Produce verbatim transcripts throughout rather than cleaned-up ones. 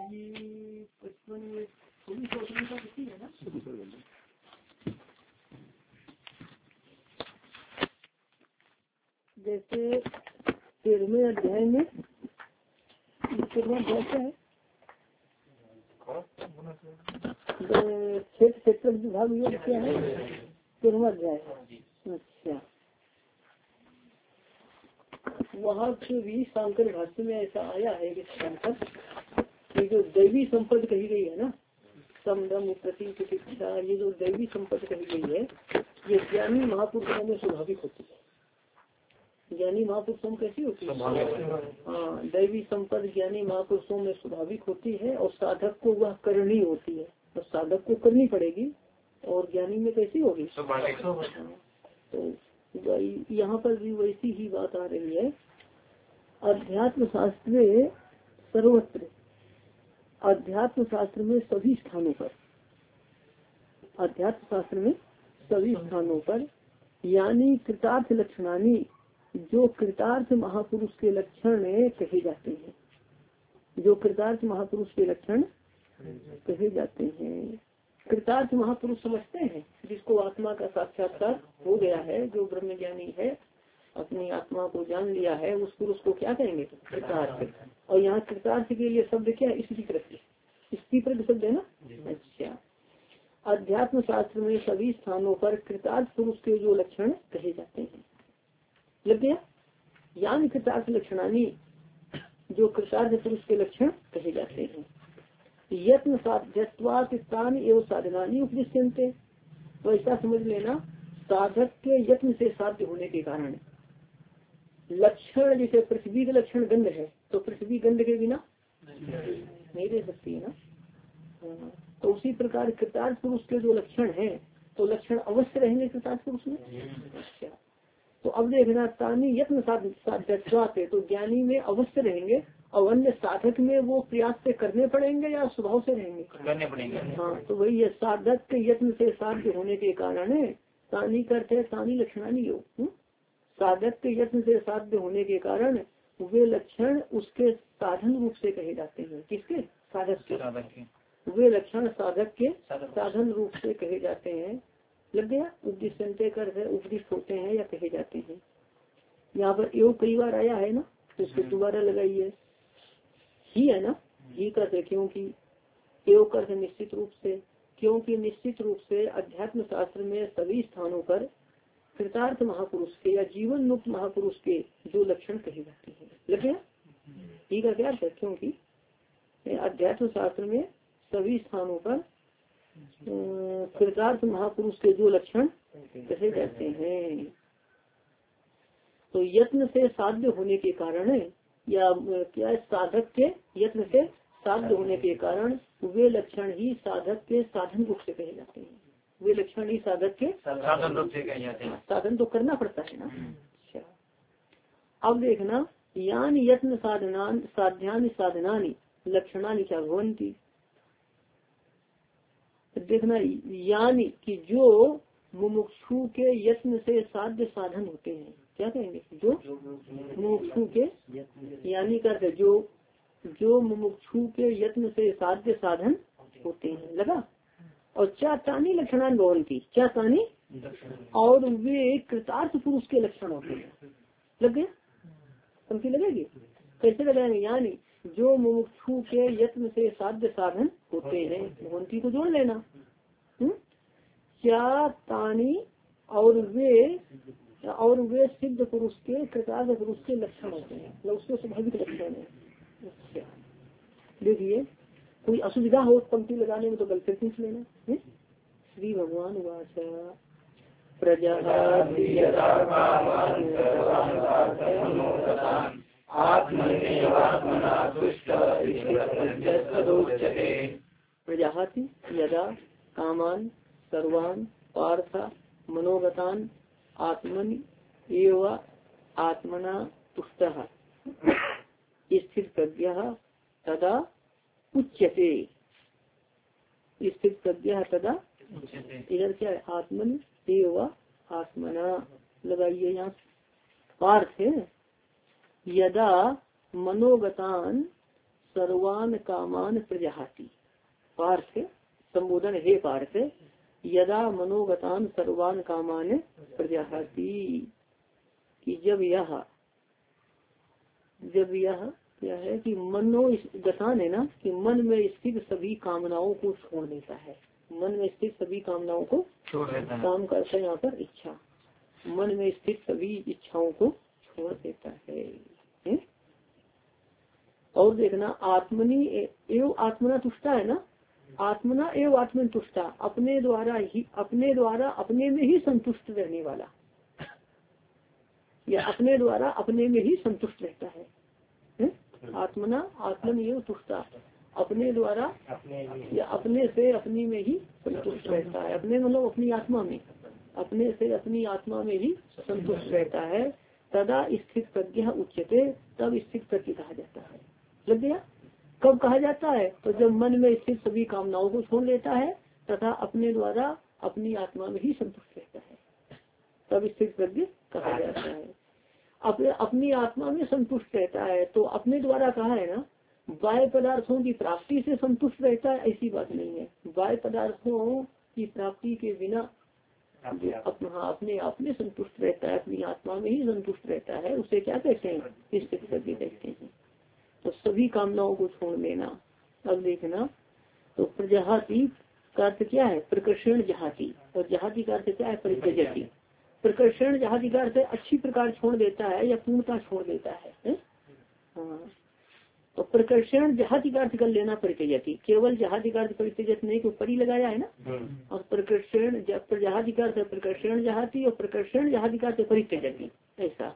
ये पचपन में थोड़ी सोचने का किसी है ना। जैसे तेरहवें अध्याय में तेरहवें अध्याय क्या है, क्षेत्र क्षेत्र विभाग योग क्या है, तेरहवें अध्याय। अच्छा, वहाँ से भी शांकर भाष्य में ऐसा आया है कि शंकर ये जो दैवी संपत्ति कही गई है ना, समदम प्रति प्रतीक्षा, ये जो दैवी संपत्ति कही गई है ये ज्ञानी महापुरुषों में स्वाभाविक होती है। ज्ञानी महापुरुषों में कैसी होती है? हाँ, दैवी संपत्ति ज्ञानी महापुरुषों में स्वाभाविक होती है और साधक को वह करनी होती है, तो साधक को करनी पड़ेगी। और ज्ञानी में कैसी होगी? तो यहाँ पर भी वैसी ही बात आ रही है। अध्यात्म शास्त्र में सर्वत्र, अध्यात्म शास्त्र में सभी स्थानों पर, अध्यात्म शास्त्र में सभी स्थानों पर यानी कृतार्थ लक्षणानी, जो कृतार्थ महापुरुष के लक्षण कहे जाते हैं, जो कृतार्थ महापुरुष के लक्षण कहे जाते हैं। कृतार्थ महापुरुष समझते हैं जिसको आत्मा का साक्षात्कार हो गया है, जो ब्रह्म ज्ञानी है, अपनी आत्मा को जान लिया है, उस पुरुष को क्या कहेंगे? कृतार्थ। और यहाँ कृतार्थ के लिए शब्द क्या है? स्थिति प्रति, स्थिति प्रति शब्द है ना। अच्छा, अध्यात्म शास्त्र में सभी स्थानों पर कृतार्थ पुरुष के जो लक्षण कहे जाते हैं, लग गया। यानी कृतार्थ लक्षणानी, जो कृतार्थ पुरुष के लक्षण कहे जाते हैं। यत्न साध्यत्वान एवं साधनानी उपदिश्यन्ते, तो ऐसा समझ लेना, साधक के यत्न से साध्य होने के कारण लक्षण, जैसे पृथ्वी का लक्षण गंध है, तो पृथ्वी गंध के बिना नहीं रह सकती है ना। तो उसी प्रकार कृतार्थ पुरुष के जो लक्षण हैं, तो लक्षण अवश्य रहेंगे कृतार्थ पुरुष में। अच्छा, तो अब देखना, तानी यत्न साध्यत्वात्, तो ज्ञानी में अवश्य रहेंगे, और अन्य साधक में वो प्रयास से करने पड़ेंगे या स्वभाव से रहेंगे? करने पड़ेंगे। हाँ, तो वही है, साधक के यत्न से साध्य होने के कारण है। तानी करते हैं तानी लक्षणानी योग, साधक के यत्न से साध्य होने के कारण वे लक्षण उसके साधन रूप से कहे जाते हैं। किसके? साधक के। वे लक्षण साधक के साधन रूप से कहे जाते हैं। लग गया। उपदिश्यन्ते कर उपदिष्ट होते हैं या कहे जाते हैं। यहाँ पर योग कई बार आया है ना, तो इसको दोबारा लगाइए। ही है ना, ही करते क्योंकि, योग करते निश्चित रूप से, क्योंकि निश्चित रूप से अध्यात्म शास्त्र में सभी स्थानों पर कृतार्थ महापुरुष के या जीवन मुक्त महापुरुष के जो लक्षण कहे जाते हैं। लग गया। ही का क्या है? क्योंकि अध्यात्म शास्त्र में सभी स्थानों पर कृतार्थ महापुरुष के जो लक्षण कहे जाते हैं, तो यत्न से साध्य होने के कारण या क्या, साधक के यत्न से साध्य होने के कारण वे लक्षण ही साधक के साधन रूप से कहे जाते हैं। वे लक्षण ही साधक के साधन रूप से कहे जाते हैं। साधन तो करना पड़ता है ना। अच्छा, अब देखना, यान यत्न साधना साध्यानि साधनानि लक्षणानि क्या भवन्ति। देखना, यानी कि जो मुमुक्षु के यत्न से साध्य साधन होते हैं, क्या कहेंगे? जो मुमुक्षु के, यानी करते जो जो मुमुक्षु के यत्न से साध्य साधन होते हैं। लगा। और क्या तानी लक्षणान भवन्ति, क्या तानी, और वे कृतार्थ पुरुष के लक्षण होते हैं। लग गया। पंक्ति लगेगी। कैसे लगाएंगे? यानी जो मुमुक्षु के यत्न से साध्य साधन होते हैं, भवन्ति को जोड़ लेना। हम्म, क्या तानी, और वे, और वे सिद्ध पुरुष के कृतार्थ पुरुष के लक्षण होते हैं, मतलब उसके स्वाभाविक लक्षण है। अच्छा, देखिए, कोई असुविधा हो पंक्ति लगाने में तो गल से पूछ लेना। है? श्री भगवान वाच प्रजा प्रजाहाति यदा कामान सर्वान पार्थ मनोगतान आत्मन एव आत्मना तुष्टः स्थित प्रज्ञः तदा उच्यते। स्थित प्रज्ञः तदा, इधर क्या है? आत्मन एव आत्मना लगाइए। यहाँ पार्थ है, यदा मनोगतान सर्वान कामान प्रजाहाति। पार्थ संबोधन, हे पार्थ, यदा मनोगतान सर्वान कामान प्रजाहाति, कि जब यह जब यह क्या है कि मनो गतान है ना, कि मन में स्थित सभी कामनाओं को छोड़ देता है। मन में स्थित सभी कामनाओं को छोड़ देता है। काम करता है यहाँ पर इच्छा, मन में स्थित सभी इच्छाओं को छोड़ देता है, है? और देखना आत्मनि एवं आत्मना तुष्टा है ना, आत्मना एवं आत्मन तुष्टा, अपने द्वारा ही अपने द्वारा अपने में ही संतुष्ट रहने वाला, या अपने द्वारा अपने में ही संतुष्ट रहता है, है? आत्मना आत्मन एवं तुष्टा, अपने द्वारा या अपने से अपनी में ही संतुष्ट रहता है। अपने मतलब अपनी आत्मा में, अपने से अपनी आत्मा में ही संतुष्ट रहता है। तदा स्थित प्रज्ञा उच्यते, तब स्थित प्रज्ञ कहा जाता है। लग गया? कब कहा जाता है? तो जब मन में स्थित सभी कामनाओं को छोड़ देता है तथा अपने द्वारा अपनी आत्मा में ही संतुष्ट रहता है, तब स्थित प्रज्ञ कहा जाता है। अपने अपनी आत्मा में संतुष्ट रहता है, तो अपने द्वारा कहा है ना, बाह्य पदार्थों की प्राप्ति से संतुष्ट रहता है, ऐसी बात नहीं है। बाह्य पदार्थों की प्राप्ति के बिना अपना अपने आप में संतुष्ट रहता है, अपनी आत्मा में ही संतुष्ट रहता है, उसे क्या कहते हैं? स्थित प्रज्ञ कहते हैं। तो सभी कामनाओं को छोड़ देना। अब देखना, तो प्रजाहाति का अर्थ क्या है? प्रकर्षण जहाती, और जहाती का अर्थ क्या है? परित्यजति। प्रकर्षण जहाती का अर्थ अच्छी प्रकार छोड़ देता है या पूर्णता छोड़ देता है, है? हाँ, तो प्रकर्षण जहाती का अर्थ कर लेना परित्यजति, केवल जहाती का अर्थ परित्यजति नहीं, को परी लगाया है ना। और प्रकर्षण जहाती का अर्थ प्रकर्षण जहाती, और प्रकर्षण जहाती का अर्थ परित्यजति, ऐसा।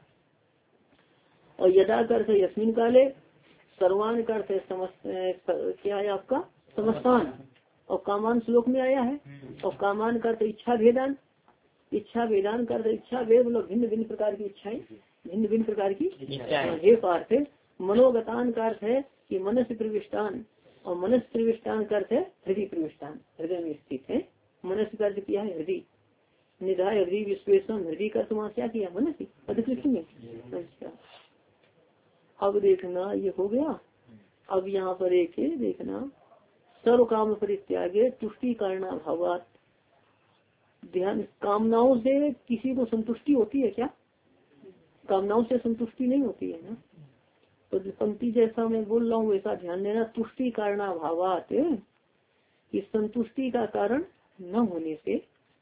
और यदा का अर्थ यस्मिन काले, सर्वान का अर्थ क्या है आपका? समस्तान, और कामान श्लोक में आया है। और कामान का अर्थ इच्छा भेदान, इच्छा भेदान का अर्थ इच्छा भेद मतलब भिन्न भिन्न प्रकार की इच्छाएं, भिन्न भिन्न प्रकार की हे पार्थ। मनोगतान का अर्थ है कि मनस्य प्रविष्टान, और मनस्य प्रविष्टान का अर्थ है हृदय प्रविष्टान, हृदय में स्थित है। मनस्य का अर्थ किया है हृदय, निधाय हृदय विश्वेशम, हृदय का अर्थ वहाँ क्या किया? मनस्य पदकृष्ण में। अच्छा, अब देखना ये हो गया। अब यहाँ पर एक देखना, सर्व काम परित्यागे तुष्टि कारणाभावात्। ध्यान, कामनाओं से किसी को संतुष्टि होती है क्या? कामनाओं से संतुष्टि नहीं होती है ना। तो पंक्ति जैसा मैं बोल रहा हूँ वैसा ध्यान देना। तुष्टि कारणाभावात्, इस संतुष्टि का कारण न होने से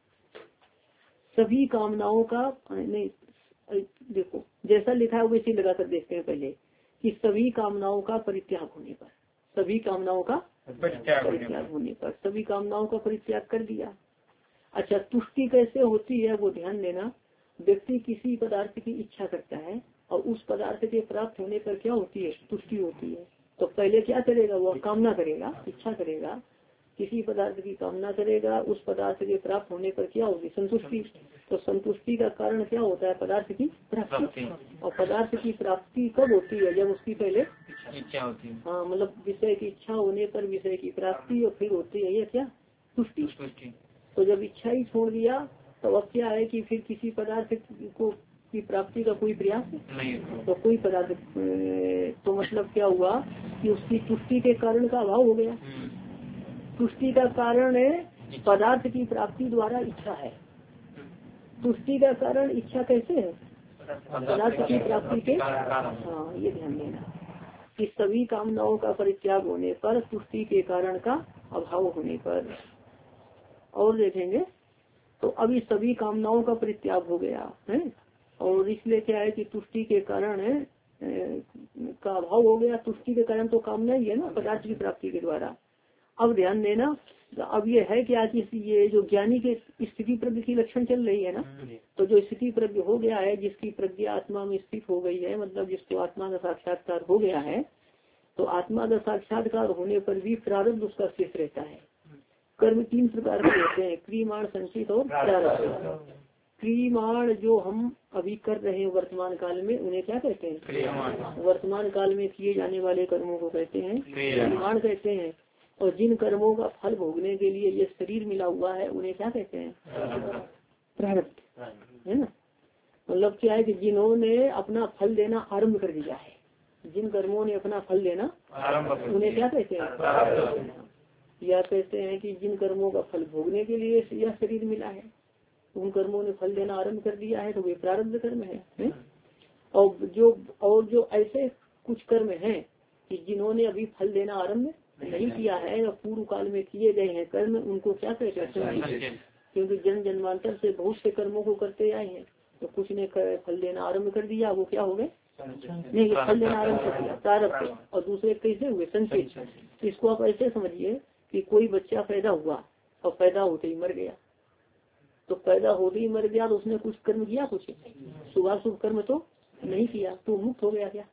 सभी कामनाओं का नहीं, देखो जैसा लिखा है वैसे लगा कर देखते हैं पहले, कि सभी कामनाओं का परित्याग होने पर, सभी कामनाओं का परित्याग होने पर, सभी कामनाओं का परित्याग कर दिया। अच्छा, तुष्टि कैसे होती है वो ध्यान देना। व्यक्ति किसी पदार्थ की इच्छा करता है और उस पदार्थ के प्राप्त होने पर क्या होती है? तुष्टि होती है। तो पहले क्या करेगा? वो कामना करेगा, इच्छा करेगा, किसी पदार्थ की कामना करेगा, उस पदार्थ के प्राप्त होने पर क्या होगी? संतुष्टि। तो संतुष्टि का कारण क्या होता है? पदार्थ की प्राप्ति। और पदार्थ की प्राप्ति कब होती है? जब उसकी पहले इच्छा होती है। हाँ, मतलब विषय की इच्छा होने पर विषय की प्राप्ति, और फिर होती है ये क्या? तुष्टि। तो जब इच्छा ही छोड़ दिया तो अब क्या है कि फिर किसी पदार्थ को की प्राप्ति का कोई प्रयास नहीं, तो कोई पदार्थ, तो मतलब क्या हुआ कि उसकी तुष्टि के कारण का अभाव हो गया। तुष्टि का कारण पदार्थ की प्राप्ति द्वारा इच्छा है। तुष्टि का कारण इच्छा कैसे है? पदार्थ की प्राप्ति के। हाँ, ये ध्यान देना कि सभी कामनाओं का परित्याग होने पर, तुष्टि के कारण का अभाव होने पर। और देखेंगे तो अभी सभी कामनाओं का परित्याग हो गया है, और इसलिए क्या है कि तुष्टि के कारण है का अभाव हो गया। तुष्टि के कारण तो कामना ही है ना, पदार्थ की प्राप्ति के द्वारा। अब ध्यान देना, अब ये है कि आज ये जो ज्ञानी के स्थिति प्रज्ञ की लक्षण चल रही है ना, तो जो स्थिति प्रज्ञ हो गया है, जिसकी प्रज्ञा आत्मा में स्थित हो गई है, मतलब जिसको आत्मा का साक्षात्कार हो गया है, तो आत्मा का साक्षात्कार होने पर भी प्रारब्ध उसका शेष रहता है। कर्म तीन प्रकार के होते हैं, क्रियमाण, संचित और प्रारब्ध। क्रियमाण जो हम अभी कर रहे हैं वर्तमान काल में, उन्हें क्या कहते हैं? वर्तमान काल में किए जाने वाले कर्मों को कहते हैं क्रियमाण कहते हैं। और जिन कर्मों का फल भोगने के लिए ये शरीर मिला हुआ है, उन्हें क्या कहते हैं? प्रारब्ध, है ना। मतलब क्या है कि जिन्होंने अपना फल देना आरम्भ कर दिया है, जिन कर्मों ने अपना फल लेना उन्हें क्या कहते हैं, या कहते हैं कि जिन कर्मों का फल भोगने के लिए यह शरीर मिला है, उन कर्मों ने फल देना आरंभ कर दिया है, तो वे प्रारब्ध कर्म है, है? और जो और जो ऐसे कुछ कर्म हैं कि जिन्होंने अभी फल देना आरंभ नहीं किया है और पूर्व काल में किए गए हैं कर्म, उनको क्या कहते हैं, क्योंकि जन्म जन्मांतर से बहुत से कर्मों को करते आए हैं, तो कुछ ने फल देना आरंभ कर दिया, वो क्या हो गए, नहीं फल देना आरंभ कर दिया प्रारब्ध, और दूसरे कैसे हुए संचित। इसको आप ऐसे समझिए कि कोई बच्चा पैदा हुआ और पैदा होते ही मर गया, तो पैदा होते ही मर गया तो उसने कुछ कर्म किया, कुछ शुभाशुभ कर्म तो नहीं किया, तो मुक्त हो गया क्या,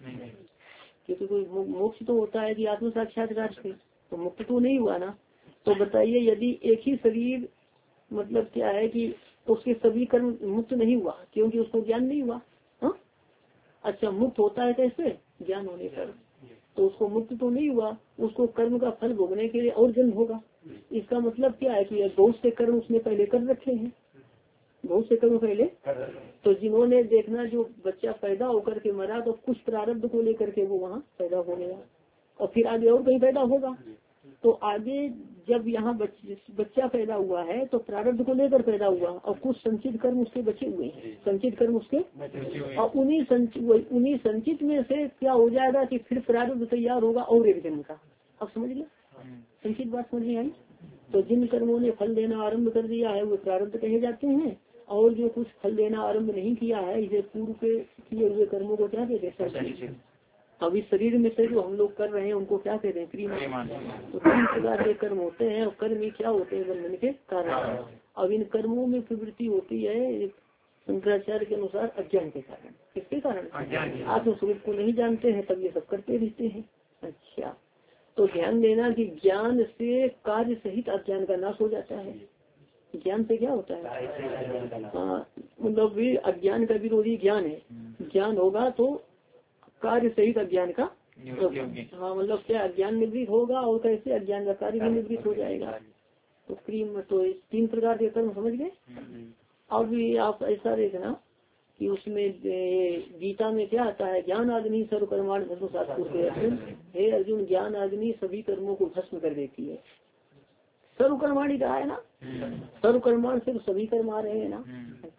क्योंकि कोई मोक्ष तो होता है कि आत्म साक्षात्कार से, तो मुक्त तो नहीं हुआ ना। तो बताइए यदि एक ही शरीर मतलब क्या है कि उसके सभी कर्म मुक्त नहीं हुआ, क्योंकि उसको ज्ञान नहीं हुआ। हा? अच्छा मुक्त होता है कैसे, ज्ञान होने पर, तो उसको मुक्त तो नहीं हुआ, उसको कर्म का फल भोगने के लिए और जन्म होगा। इसका मतलब क्या है कि बहुत से कर्म उसने पहले कर रखे हैं, बहुत से कर्म पहले, तो जिन्होंने देखना जो बच्चा पैदा होकर के मरा तो कुछ प्रारब्ध को लेकर के वो वहाँ पैदा हो गया, और फिर आगे और कहीं पैदा होगा, तो आगे जब यहाँ बच्चा पैदा हुआ है तो प्रारब्ध को लेकर पैदा हुआ, और कुछ संचित कर्म उसके बचे हुए हैं, संचित कर्म उसके, और उन्हीं संचित उन्हीं संचित में से क्या हो जाएगा कि फिर प्रारब्ध तैयार होगा और एक जन्म का। अब समझ लिया, संचित बात समझ आई। तो जिन कर्मों ने फल देना आरंभ कर दिया है वो प्रारब्ध कहे जाते हैं, और जो कुछ फल देना आरंभ नहीं किया है इसे पूर्व के किए हुए कर्मों को क्या कहते हैं। अब इस शरीर में से जो हम लोग कर रहे हैं उनको क्या कहते हैं, क्रिया। तो तीन प्रकार के कर्म होते हैं, और कर्म ही क्या होते हैं, बंधन के कारण। अब इन कर्मों में प्रवृत्ति होती है शंकराचार्य के अनुसार अज्ञान के कारण। किसके कारण, आत्मस्वरूप को नहीं जानते हैं तब ये सब करते रहते हैं। अच्छा, तो ध्यान देना कि ज्ञान से कार्य सहित अज्ञान का नाश हो जाता है। ज्ञान से क्या होता है, हाँ मतलब भी अज्ञान का विरोधी ज्ञान है, ज्ञान होगा तो कार्य सहित अज्ञान का, हाँ मतलब क्या अज्ञान निवृत्त होगा, और कैसे अज्ञान का कार्य भी निवृत्त हो जाएगा। तो क्रीम तो तीन प्रकार के कर्म समझ गए। अब भी आप ऐसा देखना कि उसमें गीता में क्या आता है, ज्ञान अग्नि सर्वकर्माण भस्म शास्त्र, अर्जुन हे अर्जुन ज्ञान अग्नि सभी कर्मों को भस्म कर देती है। सर्वकर्माणी कहा है ना, सर्वकर्माण से सभी कर्म आ रहे हैं ना,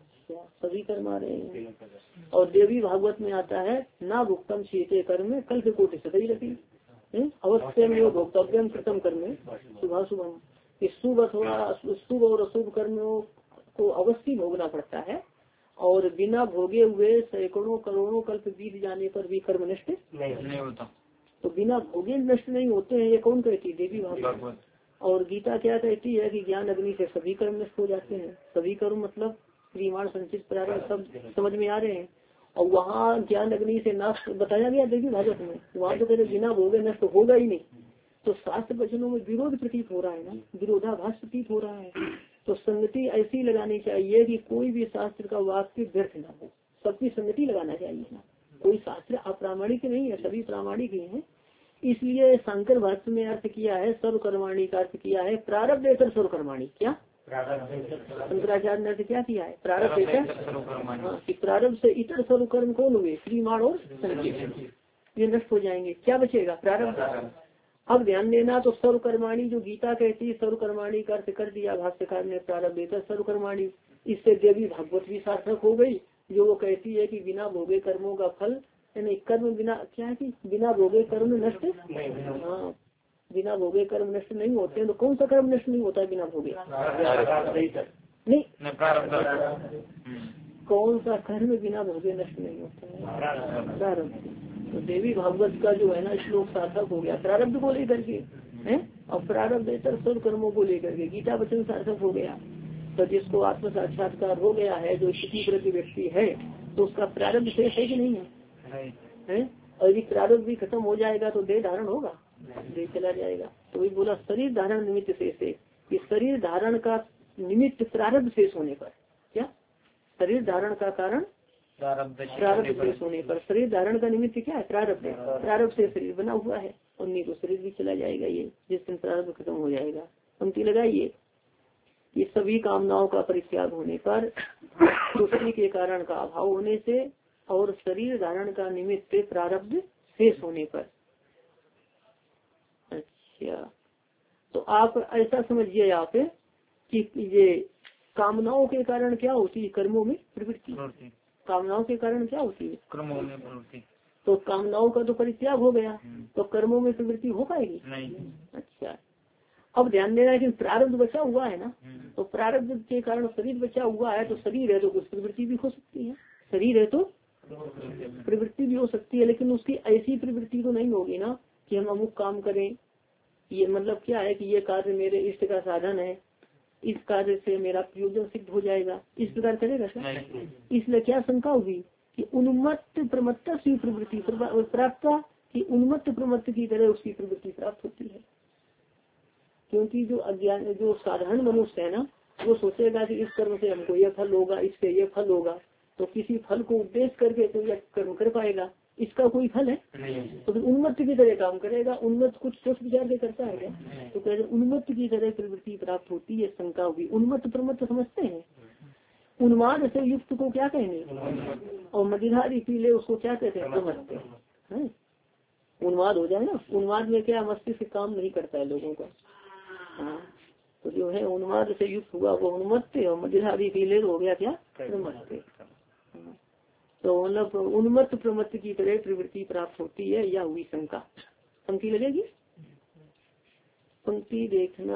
सभी कर्म आ रहे हैं। और देवी भागवत में आता है ना भुक्तम शीते कर्म कल से कोटि सदी रखी अवश्य में भोक्तव्यम कृतम कर्म शुभ शुभम। इस शुभ अथवा शुभ और अशुभ कर्मों को अवश्य भोगना पड़ता है, और बिना भोगे हुए सैकड़ों करोड़ों कल्प बीत जाने पर भी कर्म नष्ट नहीं होता। तो बिना भोगे नष्ट नहीं होते हैं, ये कौन कहती है, देवी भागवत। और गीता क्या कहती है कि ज्ञान अग्नि से सभी कर्म नष्ट हो जाते हैं। सभी कर्म मतलब परिमाण संचित प्रारंभ सब समझ में आ रहे हैं। और वहाँ ज्ञान अग्नि से नाश बताया गया देवी भागवत में, वहाँ तो कहते बिना भोगे नष्ट होगा ही नहीं। तो शास्त्र वचनों में विरोध प्रतीत हो रहा है ना, विरोधाभास प्रतीत हो रहा है। तो संगति ऐसी लगानी चाहिए कि कोई भी शास्त्र का वाक्य व्यर्थ न हो, सबकी संगति लगाना चाहिए ना। कोई शास्त्र अप्रामाणिक नहीं है, सभी प्रामाणिक ही है। इसलिए शंकर भाष्य में अर्थ किया है सर्वकर्माणी का अर्थ किया है प्रारब्ध एतर सर्वकर्माणी। क्या शंकराचार्य ने अर्थ क्या किया है, प्रारब्ध एतर, प्रारब्ध से इतर सर्वकर्म कौन हुए, श्रीमान और संकेत, ये नष्ट हो जाएंगे। क्या बचेगा, प्रारब्ध। अब ध्यान देना, तो सर्वकर्माणी जो गीता कहती है सर्वकर्माणी का अर्थ कर दिया भाष्यकार ने प्रारब्ध एतर सर्वकर्माणी। इससे देवी भागवत भी सार्थक हो गई, जो वो कहती है कि बिना भोगे कर्मों का फल, यानी कर्म बिना क्या है कि बिना भोगे कर्म नष्ट, हाँ बिना भोगे कर्म नष्ट नहीं होते। तो कौन सा कर्म नष्ट नहीं होता बिना भोगे, नहीं कौन सा कर्म बिना भोगे नष्ट नहीं होता है, प्रारब्ध। तो देवी भागवत का जो है ना श्लोक सार्थक हो गया प्रारब्ध को लेकर के है, और प्रारब्ध इतर सर्व कर्मों को लेकर के गीता वचन सार्थक हो गया। तो जिसको आत्म साक्षात्कार हो गया है, जो स्थिति प्रति व्यक्ति है, तो उसका प्रारब्ध शेष है कि नहीं है, है? और यदि प्रारब्ध भी खत्म हो जाएगा तो देह धारण होगा, देह चला जाएगा। तो वही बोला शरीर धारण निमित्त शेष है, कि शरीर धारण का निमित्त प्रारब्ध शेष होने पर, क्या शरीर धारण का कारण प्रारब्ध शेष होने पर, शरीर धारण का निमित्त क्या है, प्रारब्ध है। प्रारब्ध से शरीर बना हुआ है, और नहीं तो शरीर भी चला जाएगा, ये जिस दिन प्रारब्ध खत्म हो जाएगा। पंक्ति लगाइए, ये सभी कामनाओं का परित्याग होने पर, तुष्टि के कारण का अभाव होने से, और शरीर धारण का निमित्त प्रारब्ध शेष होने पर। अच्छा, तो आप ऐसा समझिए आप कि ये कामनाओं के कारण क्या होती है, कर्मों में प्रवृत्ति। कामनाओं के कारण क्या होती है, कर्मों में प्रवृत्ति। तो कामनाओं का तो परित्याग हो गया, तो कर्मों में प्रवृत्ति हो पाएगी नहीं। अच्छा, अब ध्यान देना है कि प्रारब्ध बचा हुआ है ना, तो प्रारब्ध के कारण शरीर बचा हुआ है, तो शरीर है तो कुछ प्रवृत्ति भी हो सकती है, शरीर है तो प्रवृत्ति भी हो सकती है, लेकिन उसकी ऐसी प्रवृत्ति तो नहीं होगी ना कि हम अमुक काम करें। ये मतलब क्या है कि ये कार्य मेरे इष्ट का साधन है, इस कार्य से मेरा प्रयोजन सिद्ध हो जाएगा, इस प्रकार करेगा सर। इसलिए क्या शंका होगी कि उन्मत्त प्रमत्त से प्रवृत्ति प्राप्त कि उन्मत्त प्रमत्त की तरह उसकी प्रवृत्ति प्राप्त होती है। क्योंकि जो अज्ञान जो साधारण मनुष्य है ना, वो सोचेगा कि इस कर्म से हमको ये फल होगा, इससे ये फल होगा, तो किसी फल को उद्देश्य करके तो यह कर्म कर पाएगा, इसका कोई फल है तो फिर उन्मत्त की तरह काम करेगा। उन्मत्त कुछ सोच विचार के करता है क्या, तो कहते उन्मत्त की तरह प्रवृत्ति प्राप्त होती है। शंका होगी, उन्मत्त प्रमत्त समझते हैं, उन्माद से युक्त को क्या कहेंगे, और मदिधारी पीले उसको क्या कहते हैं, प्रमत्त है। उन्माद हो जाए ना, उन्माद में क्या मस्तिष्क काम नहीं करता है लोगों का। हाँ, तो जो है उन्माद से युक्त हुआ वो उन्मत्त, और मदिधारी पीले हो गया क्या प्रमत्त। तो मतलब उन्मत्त प्रमत्त की तरह प्रवृत्ति प्राप्त होती है, या हुई शंका। पंक्ति लगेगी, पंक्ति देखना।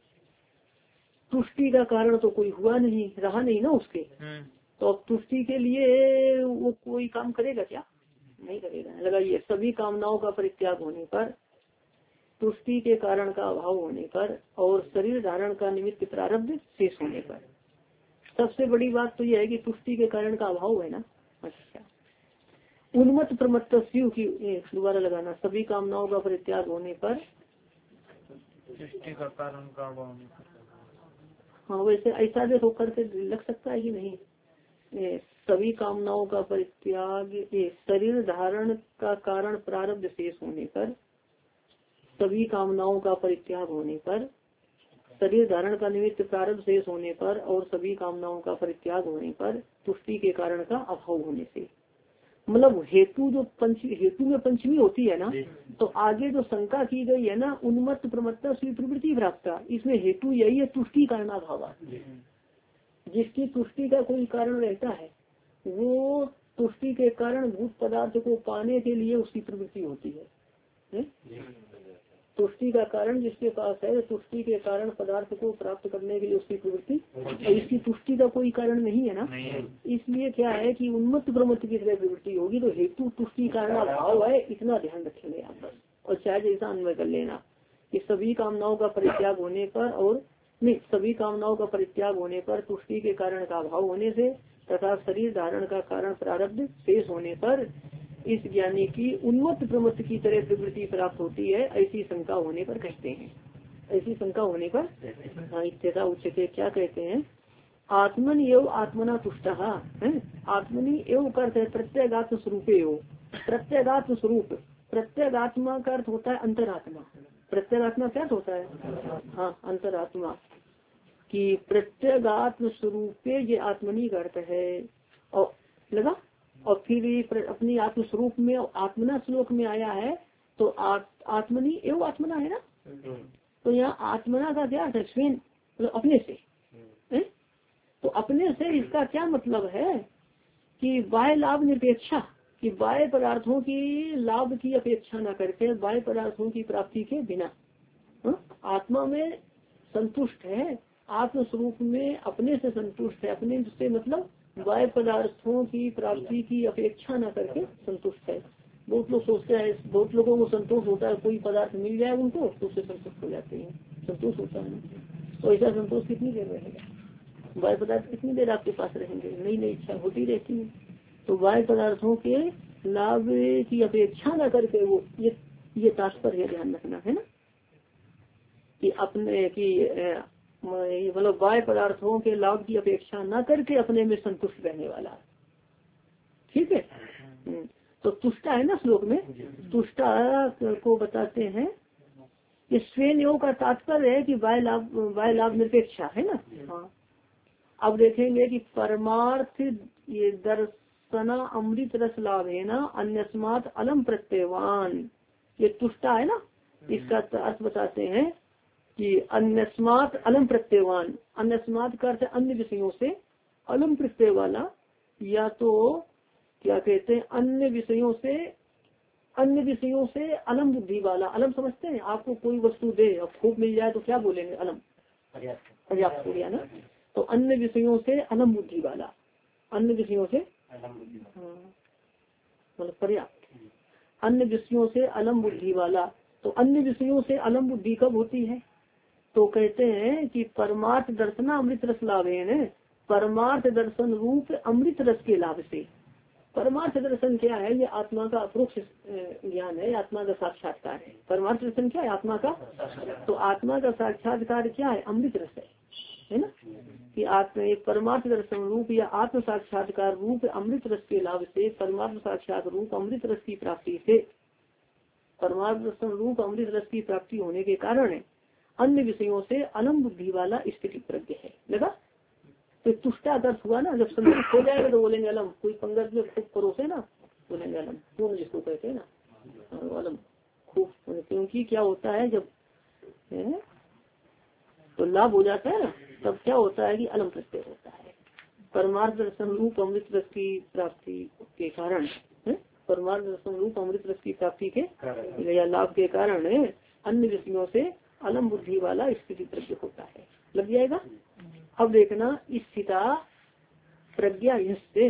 तुष्टि का कारण तो कोई हुआ नहीं, रहा नहीं ना उसके, तो अब तुष्टि के लिए वो कोई काम करेगा क्या, नहीं करेगा। लगाइए, सभी कामनाओं का परित्याग होने पर, तुष्टि के कारण का अभाव होने पर, और शरीर धारण का निमित्त प्रारब्ध शेष होने पर। सबसे बड़ी बात तो यह है कि तुष्टि के कारण का अभाव है ना। अच्छा, उन्मत्त प्रमत्त की दोबारा लगाना, सभी कामनाओं का परित्याग होने पर, तुष्टि का कारण का अभाव होने पर। हाँ, वैसे ऐसा भी होकर के लग सकता है कि नहीं, ए, सभी कामनाओं का परित्याग, शरीर धारण का कारण प्रारब्ध शेष होने पर, सभी कामनाओं का परित्याग होने पर, शरीर धारण का निमित्त प्रारब्ध शेष होने पर, और सभी कामनाओं का परित्याग होने पर, तुष्टि के कारण का अभाव होने से। मतलब हेतु जो पंच हेतु में पंचमी होती है ना, तो आगे जो शंका की गई है ना, उन्मत्त प्रमत्त से प्रवृत्ति प्राप्त, इसमें हेतु यही है तुष्टि कारण अभाव। जिसकी तुष्टि का कोई कारण रहता है, वो तुष्टि के कारण भूत पदार्थ को पाने के लिए उसकी प्रवृत्ति होती है, है? तुष्टि का कारण जिसके पास है, तुष्टि के कारण पदार्थ को प्राप्त करने के लिए उसकी प्रवृत्ति, और इसकी तुष्टि का कोई कारण नहीं है ना, इसलिए क्या है कि उन्मत्त प्रमत्त की तरह प्रवृत्ति होगी। तो हेतु तुष्टि कारण अभाव है, इतना ध्यान रखेंगे यहाँ पर, और चाहे जैसा अन्वय कर लेना कि सभी कामनाओं का परित्याग होने पर, और नहीं सभी कामनाओं का परित्याग होने पर, तुष्टि के कारण का अभाव होने से, तथा शरीर धारण का कारण प्रारब्ध शेष होने पर, इस ज्ञानी की उन्मत्त प्रमत्त की तरह प्रवृत्ति प्राप्त होती है, ऐसी शंका होने पर कहते हैं। ऐसी शंका होने पर हाँ, इत्यथा उच्यते, क्या कहते हैं, आत्मन एवं आत्मना तुष्ट है। आत्मनि एवं करते है प्रत्येगात्म स्वरूपे हो, प्रत्येगात्म स्वरूप, प्रत्येगात्मा का अर्थ होता है अंतरात्मा। प्रत्येगात्मा क्या होता है, हाँ अंतरात्मा की प्रत्येगात्म स्वरूपे ये आत्मनि का अर्थ है। और लगा, और फिर अपनी आत्म स्वरूप में आत्मना श्लोक में आया है, तो आत्मनि एवं आत्मना है ना, तो यहाँ आत्मना का क्या है, स्वयं मतलब अपने से है? तो अपने से इसका क्या मतलब है कि बाह्य लाभ निरपेक्षा, कि बाह्य पदार्थों की लाभ की अपेक्षा न करके बाह्य पदार्थों की प्राप्ति के बिना हा? आत्मा में संतुष्ट है, आत्म स्वरूप में अपने से संतुष्ट है, अपने से मतलब बाह्य पदार्थों की प्राप्ति की अपेक्षा न करके संतुष्ट है। बहुत लोग सोचते हैं, बहुत लोगों को संतोष होता है, कोई पदार्थ मिल जाए उनको तो उससे संतुष्ट हो जाते हैं, संतोष होता है। तो ऐसा संतोष कितनी देर रहेगा, बाह्य पदार्थ कितनी देर आपके पास रहेंगे, नई नई इच्छा होती रहती है। तो बाह्य पदार्थों के लाभ की अपेक्षा न करके वो ये ये तात्पर्य ध्यान रखना है ना, कि अपने की मतलब बाह्य पदार्थों के लाभ की अपेक्षा न करके अपने में संतुष्ट रहने वाला, ठीक है। तो तुष्टा है ना श्लोक में, तुष्टा को बताते हैं कि स्वयं योग का तात्पर्य है कि बाह्य लाभ बाह्य लाभ निरपेक्षा है ना। हाँ, अब देखेंगे कि परमार्थ ये दर्श दर्शना अमृत रस लाभ है ना अन्यस्मात् अलम प्रत्यवान, ये तुष्टा है ना, इसका अर्थ बताते हैं कि अन्यस्मात् अलम प्रत्यवान, अन्यस्मात् का अर्थ अन्य विषयों से, अलम प्रत्यय वाला, या तो क्या कहते हैं अन्य विषयों से, अन्य विषयों से अलम बुद्धि वाला। अलम समझते हैं, आपको कोई वस्तु दे और खूब मिल जाए तो क्या बोलेंगे, अलम, पर्याप्त हो गया ना। तो अन्य विषयों से अलम बुद्धि वाला, अन्य विषयों से मतलब पर्याप्त, अन्य विषयों से अलम बुद्धि वाला। तो अन्य विषयों से अलम बुद्धि कब होती है, तो कहते हैं कि परमार्थ दर्शन अमृत रस लाभ है, परमार्थ दर्शन रूप अमृत रस के लाभ से। परमार्थ दर्शन क्या है, ये आत्मा का अप्रोक्ष ज्ञान है, आत्मा का साक्षात्कार है। परमार्थ दर्शन क्या है, आत्मा का, तो आत्मा का साक्षात्कार क्या है, अमृत रस है, है ना, कि आत्मा एक परमार्थ दर्शन रूप या आत्म साक्षात्कार रूप अमृत रस के लाभ से, परमार्थ साक्षात रूप अमृत रस की प्राप्ति से, परमार्थ दर्शन रूप अमृत रस की प्राप्ति होने के कारण अन्य विषयों से अलम बुद्धि वाला स्थिति प्रज्ञ है। लगा, तो तुष्टादर्श हुआ ना, जब संतुष्ट हो जाएगा तो बोलेंगे अलम। कोई पंगत में खूब परोसे ना, बोलेंगे अलम, पूर्ण जिसको कहते हैं ना अलम खूब, क्योंकि क्या होता है जब है? तो लाभ हो जाता है ना, तब क्या होता है कि अलम प्रत्यय होता है। परमार्थ दर्शन रूप अमृत रस की प्राप्ति के कारण, परमार्थ दर्शन रूप अमृत रस की प्राप्ति के या लाभ के कारण अन्य विषयों से अलम बुद्धि वाला स्थिति प्रज्ञ होता है। लग जाएगा। अब देखना, स्थिता प्रज्ञा से,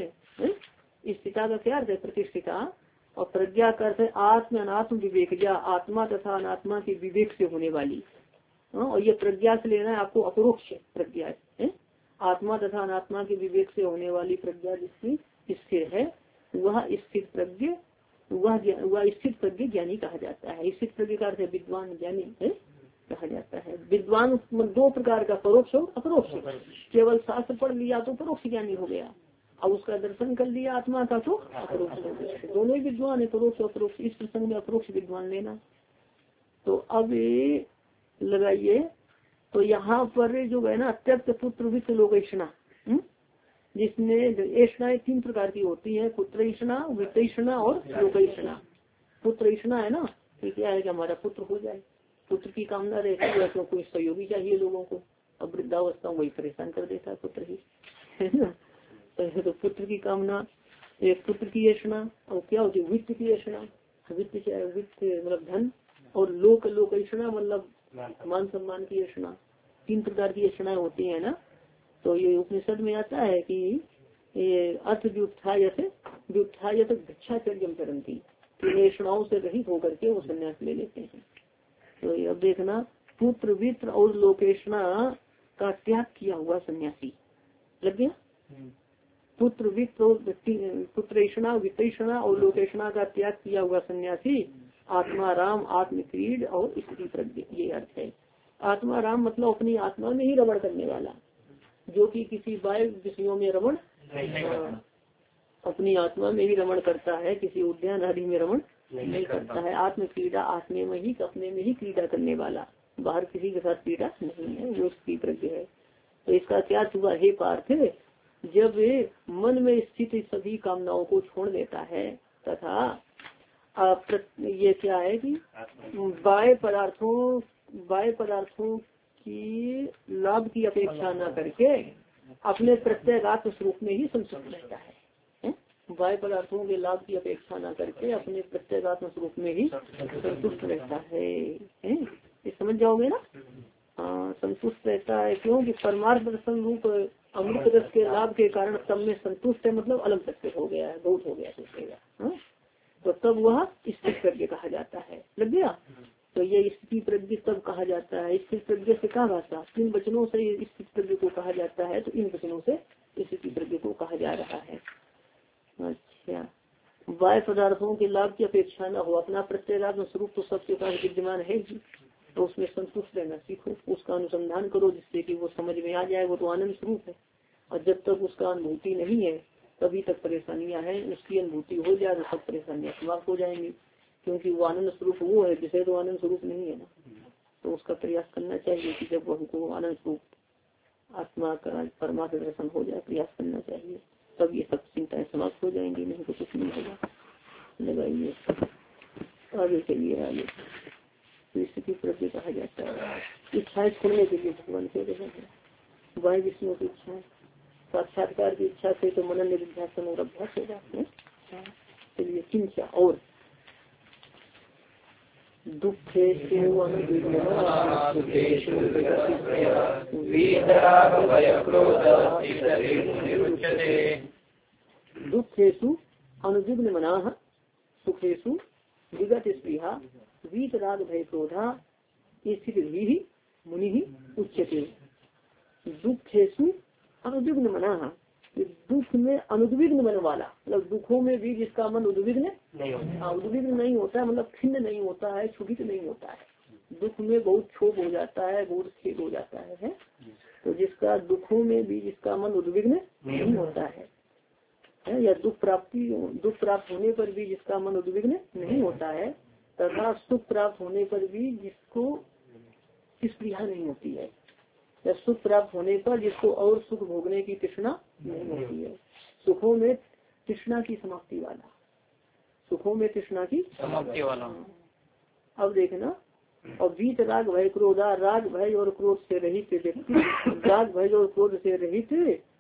स्थिता का क्या अर्थ है, प्रतिष्ठिता, और प्रज्ञा का अर्थ है आत्म अनात्म विवेक, या आत्मा तथा अनात्मा के विवेक से होने वाली। और ये प्रज्ञा से लेना है आपको अपरोक्ष प्रज्ञा है, आत्मा तथा अनात्मा के विवेक से होने वाली प्रज्ञा जिसकी स्थिर है, वह स्थित प्रज्ञ, वह वह स्थित प्रज्ञ ज्ञानी कहा जाता है। स्थित प्रज्ञ का अर्थ है विद्वान ज्ञानी है कहा जाता है। विद्वान दो प्रकार का, परोक्ष और अपरोक्ष। केवल शास्त्र पढ़ लिया तो परोक्ष ज्ञानी हो गया, अब उसका दर्शन कर लिया आत्मा का तो अपरोक्ष हो गया। दोनों ही विद्वान है, परोक्ष अपरोक्ष। इस प्रसंग में अपरोक्ष विद्वान लेना। तो अब लगाइए, तो यहाँ पर जो है ना अत्यक्त पुत्र वित्त लोकेशना, जिसमें ऐषणाएं तीन प्रकार की होती है, पुत्र ईषणा, वित्तईषणा और लोकेशना। पुत्र ईषणा है ना, तो क्या है कि हमारा पुत्र हो जाए, पुत्र की कामना रहती है, तो कोई सहयोगी चाहिए लोगों को। अब वृद्धावस्था वही परेशान कर देता है पुत्र ही, है ना। तो पुत्र की कामना, एक पुत्र की ऐषणा, और क्या होती है वित्त की ऐषणा। वित्त क्या है, वित्त मतलब धन, और लोक लोकेशना मतलब मान सम्मान की ऐषणा। तीन प्रकार की ऐषणाएं होती है ना। तो ये उपनिषद में आता है कि ये अर्थ व्युत्थायत व्युत्थायत भिक्षाचर्यम करंती, तीन ऐषणाओं से रहित होकर के वो संन्यास ले लेते हैं। तो अब देखना, पुत्र वित्र और लोकेशना का त्याग किया हुआ सन्यासी। लग गया। पुत्र वित्त और पुत्रेषणा, वित्तेषणा और लोकेशना का त्याग किया हुआ सन्यासी आत्मा राम, आत्मक्रीड और स्त्री प्रज्ञ, ये अर्थ है। आत्मा राम मतलब अपनी आत्मा में ही रमण करने वाला, जो कि किसी बाह्य विषयों में रमण, अपनी आत्मा में ही रमण करता है, किसी उद्यान आदि में रमण नहीं करता है। आत्म क्रीड़ा, आत्मे में ही अपने में ही क्रीड़ा करने वाला, बाहर किसी के साथ क्रीड़ा नहीं है, वो स्त्री प्रज्ञ है। तो इसका क्या हुआ, हे पार्थ, जब मन में स्थित सभी कामनाओं को छोड़ देता है तथा ये क्या है कि बाह्य पदार्थों बाह्य पदार्थों की लाभ की अपेक्षा न करके अपने प्रत्येगात्म स्वरूप में ही संतुष्ट रहता है। बाह्य पदार्थों के लाभ की अपेक्षा न करके अपने प्रत्येगात्म स्वरूप में ही संतुष्ट रहता है। ये समझ जाओगे ना। हाँ, संतुष्ट रहता है, क्योंकि परमार्थ दर्शन रूप अमृत रस के लाभ के कारण सब में संतुष्ट है, मतलब अलग सत्य हो गया है, बहुत हो गया सोचेगा। तो तब वह स्थित प्रज्ञ कहा जाता है। लग गया। तो ये स्थिति प्रज्ञ तब कहा जाता है। स्थित प्रज्ञ से क्या भाषा, किन वचनों से स्थित प्रज्ञ को कहा जाता है, तो इन वचनों से स्थिति प्रज्ञ को कहा जा रहा है। अच्छा, बाह्य पदार्थों के लाभ की अपेक्षा न हो, अपना प्रत्येगात्म स्वरूप तो सबके पास विद्यमान है ही, तो उसमें संतुष्ट रहना सीखो, उसका अनुसंधान करो, जिससे कि वो समझ में आ जाए, वो तो आनंद स्वरूप है। और जब तक उसका अनुभूति नहीं है तभी तक परेशानियां हैं, उसकी अनुभूति हो जाए तो सब परेशानियां समाप्त हो जाएंगी, क्योंकि वो आनंद स्वरूप वो है जिसे तो आनंद स्वरूप नहीं है ना। तो उसका प्रयास करना चाहिए कि जब हमको आनंद स्वरूप आत्मा का परमात्मा दर्शन हो जाए, प्रयास करना चाहिए। तब ये सब चिंताएं समाप्त हो जाएंगी, नहीं तो कुछ नहीं होगा। लगाइए आगे चलिए आगे। तो स्थिति प्रज्ञा कहा जाता है इच्छाएं छोड़ने के लिए भगवान कह रहे हैं, वायु विष्णु की इच्छा, साक्षात्कार की इच्छा से तो मनन निध्यासन और अभ्यास हो जाते हैं। चलिए चिंता और दुखे दुखेशु अनुद्विग्न मनाः सुखेशु विगत स्पृहा वीतराग भय क्रोधा स्थितिर्हि मुनि उच्यते। दुखेशु अनुद्विग्न मनाः, दुख में अनुद्विग्न मन वाला, मतलब दुखों में भी जिसका मन उद्विग्न नहीं होता, उद्विग्न नहीं होता है मतलब खिन्न नहीं होता है, क्षुभित नहीं होता है। दुख में बहुत क्षोभ हो जाता है, बहुत खेद हो जाता है, है? तो जिसका दुखों में भी जिसका मन उद्विग्न नहीं होता है, है? या दुख प्राप्ति दुख प्राप्त होने पर भी जिसका मन उद्विग्न नहीं होता है, तथा सुख प्राप्त होने पर भी जिसको स्पृहा नहीं होती है, या सुख प्राप्त होने पर जिसको और सुख भोगने की तृष्णा नहीं होती है। सुखों में तृष्णा की समाप्ति वाला, सुखों में तृष्णा की समाप्ति वाला। अब देखना, और वीत राग भय क्रोधा, राग भय और क्रोध से रहित व्यक्ति, राग भय और क्रोध से रहित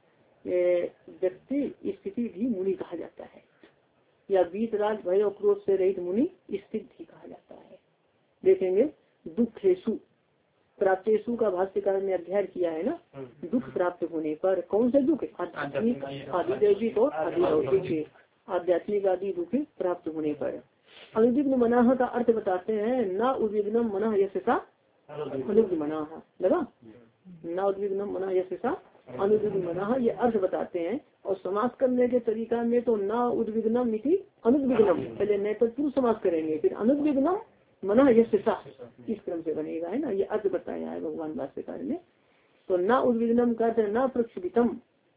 व्यक्ति स्थिति भी मुनि कहा जाता है, या वीत राग भय और क्रोध से रहित मुनि स्थिति कहा जाता है। देखेंगे दुखेशु प्राप्तेशु का भाष्यकार ने अध्ययन किया है ना, दुख प्राप्त होने पर, कौन से दुख? आध्यात्मिक, आदिदैविक और आदिलौकिक, आध्यात्मिक आदि दुख प्राप्त होने पर। अनुद्विग्न मनाह का अर्थ बताते हैं, न उद्विग्नम मनः यशसा अनुद्विग्न मनाह, लगा न उद्विग्नम मनः यशसा अनुद्विग्न मनाह, ये अर्थ बताते हैं। और समास करने के तरीका में तो न उद्विग्नम इति अनुद्विग्नम, पहले नए पर पुरुष समास करेंगे, फिर अनुद्विग्नम मना यशसा, इस क्रम से बनेगा, है ना। ये अर्थ बताया है भगवान भाष्यकार ने। तो न उद्विग्नम करते न प्रक्षुभितम,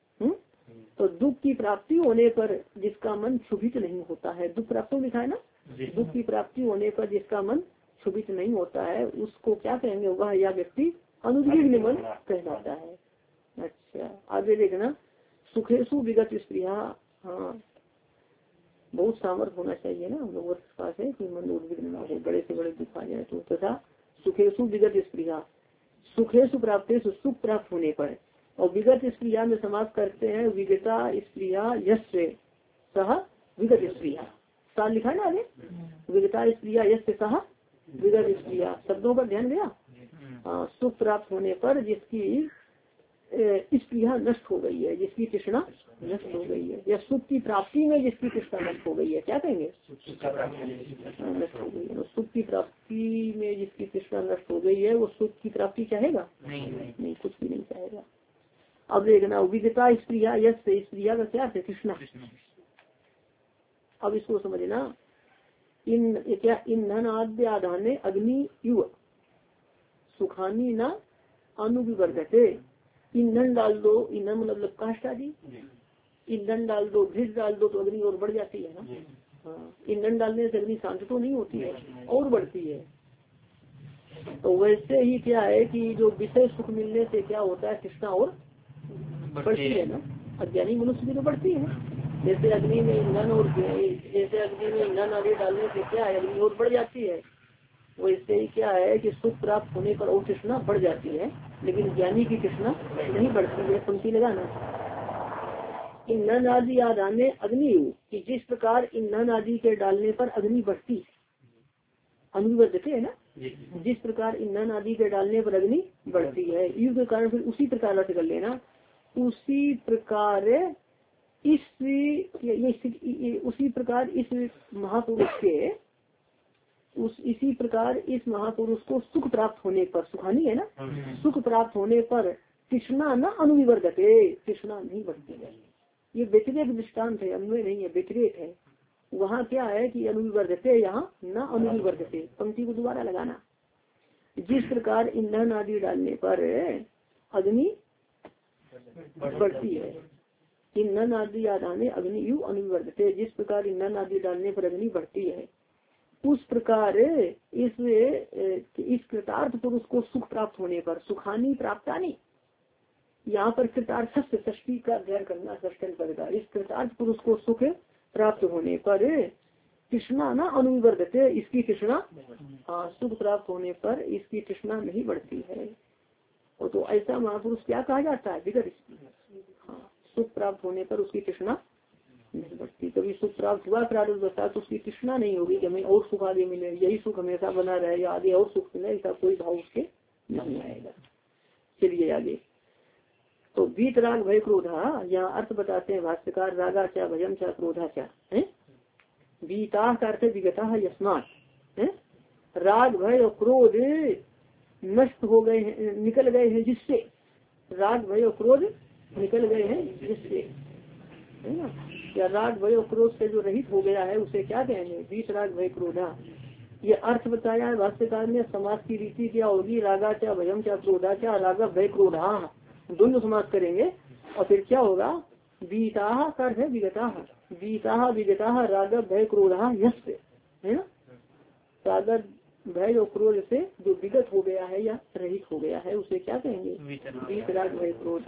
तो दुख की प्राप्ति होने पर जिसका मन क्षुभित नहीं होता है, दुख प्राप्त लिखा है ना, दुख की प्राप्ति होने पर जिसका मन क्षुभित नहीं होता है, उसको क्या कहेंगे? वह या व्यक्ति अनुद्विग्न मन कहलाता है। अच्छा आगे देखना, सुखेशु विगत स्पृहा, हाँ बहुत सामर्थ्य होना चाहिए ना हम लोगों के पास है कि मन उद्विग्न ना हो, बड़े से बड़े दुख आ जाए तो। तथा सुखेशु विगत स्पृहा, सुखेशु प्राप्तेषु, सुख प्राप्त होने पर। और विगत स्पृहा में समास करते हैं विगता स्पृहा यश सह विगत स्पृहा, सा लिखा ना आगे, विगता स्पृहा यश सह विगत स्पृहा, शब्दों पर ध्यान दिया। सुख प्राप्त होने पर जिसकी स्पृहा नष्ट हो गई है, जिसकी तृष्णा नष्ट हो गई है, या सुख की प्राप्ति में जिसकी तृष्णा नष्ट हो गई है, क्या कहेंगे? नष्ट हो गई है। सुख की प्राप्ति में जिसकी तृष्णा नष्ट हो गई है, वो सुख की प्राप्ति चाहेगा नहीं, नहीं कुछ भी नहीं चाहेगा। अब देखना, विगता स्पृहा यश से, स्पृहा का क्या है? तृष्णा। अब इसको समझना, इन क्या ईंधन आद्य आधाने अग्नि युव सुखानी न अनुविवर्धते। ईंधन डाल दो, ईंधन मतलब काष्ठ आदि, ईंधन डाल दो, घृत डाल दो तो अग्नि और बढ़ जाती है ना। हाँ, ईंधन डालने से अग्नि शांत तो नहीं होती है, और बढ़ती है। तो वैसे ही क्या है कि जो विषय सुख मिलने से क्या होता है, तृष्णा और बढ़ती है ना। अज्ञानी मनुष्य की तो बढ़ती है, जैसे अग्नि में ईंधन और जैसे अग्नि में ईंधन आदि डालने से क्या है, अग्नि और बढ़ जाती है। वैसे ही क्या है कि सुख प्राप्त होने पर और तृष्णा बढ़ जाती है, लेकिन ज्ञानी की तृष्णा नहीं बढ़ती है। पंक्ति लगाना, ईंधन आदि आदाने अग्नि, कि जिस प्रकार ईंधन आदि के डालने पर अग्नि बढ़ती है, अनुवर्धते है ना, जिस प्रकार ईंधन आदि के डालने पर अग्नि बढ़ती है, युग के कारण फिर उसी प्रकार अर्थ कर लेना, उसी प्रकार इस ये उसी प्रकार इस महापुरुष के उस इसी प्रकार इस महापुरुष को सुख प्राप्त होने पर, सुखानी है ना, सुख प्राप्त होने पर तृष्णा न अनुविवर्धते, तृष्णा नहीं बढ़ती है। ये व्यतिरेक दृष्टांत है, अन्वय नहीं है, व्यतिरेक है। वहाँ क्या है कि अनुविवर्धते, यहाँ न अनुविवर्धते। पंक्ति को दोबारा लगाना, जिस प्रकार ईंधन आदि डालने पर अग्नि बढ़ती है, ईंधन आदि आदाने अग्नि यु अनुविवर्धते, जिस प्रकार ईंधन आदि डालने पर अग्नि बढ़ती है, उस प्रकार इस इस कृतार्थ पुरुष को सुख प्राप्त होने पर, सुखानी प्राप्तानी, यहाँ पर कृतार्थ से षष्ठी का अध्ययन करना षष्ठन पद का। इस कृतार्थ पुरुष को सुख प्राप्त होने पर तृष्णा न अनुवर्धते, इसकी तृष्णा हाँ सुख प्राप्त होने पर इसकी तृष्णा नहीं बढ़ती है। और तो ऐसा महापुरुष क्या कहा जाता है? विगत हाँ सुख प्राप्त होने पर उसकी तृष्णा नहीं बढ़ती। कभी सुख प्राप्त हुआ प्रारब्ध बता तो उसकी तृष्णा नहीं होगी कि हमें और सुख आगे मिले, यही सुख हमेशा बना रहे या आगे और सुख मिले, ऐसा कोई भाव उसके नहीं आएगा। चलिए आगे। तो बीत राग भय क्रोधा, यहाँ अर्थ बताते हैं भाष्यकार, रागा क्या भयम क्या क्रोधा क्या है। बीता का अर्थ विगता है यस्मात, राग भय और क्रोध नष्ट हो गए हैं, निकल गए हैं जिससे, राग भय और क्रोध निकल गए हैं जिससे, है ना। या राग भय और क्रोध से जो रहित हो गया है उसे क्या कहेंगे? बीत राग भय क्रोधा। ये अर्थ बताया है भाष्यकार ने। समाज की रीति क्या होगी? रागा क्या भयम क्या क्रोधा क्या, रागा भय क्रोधा दोनों समाज करेंगे। और फिर क्या होगा? बीता का अर्थ है विगता, बीता विगता राग भय क्रोधा यस्य, है ना। राग भय और क्रोध से जो विगत हो गया है या रहित हो गया है उसे क्या कहेंगे? बीत राग भय क्रोध।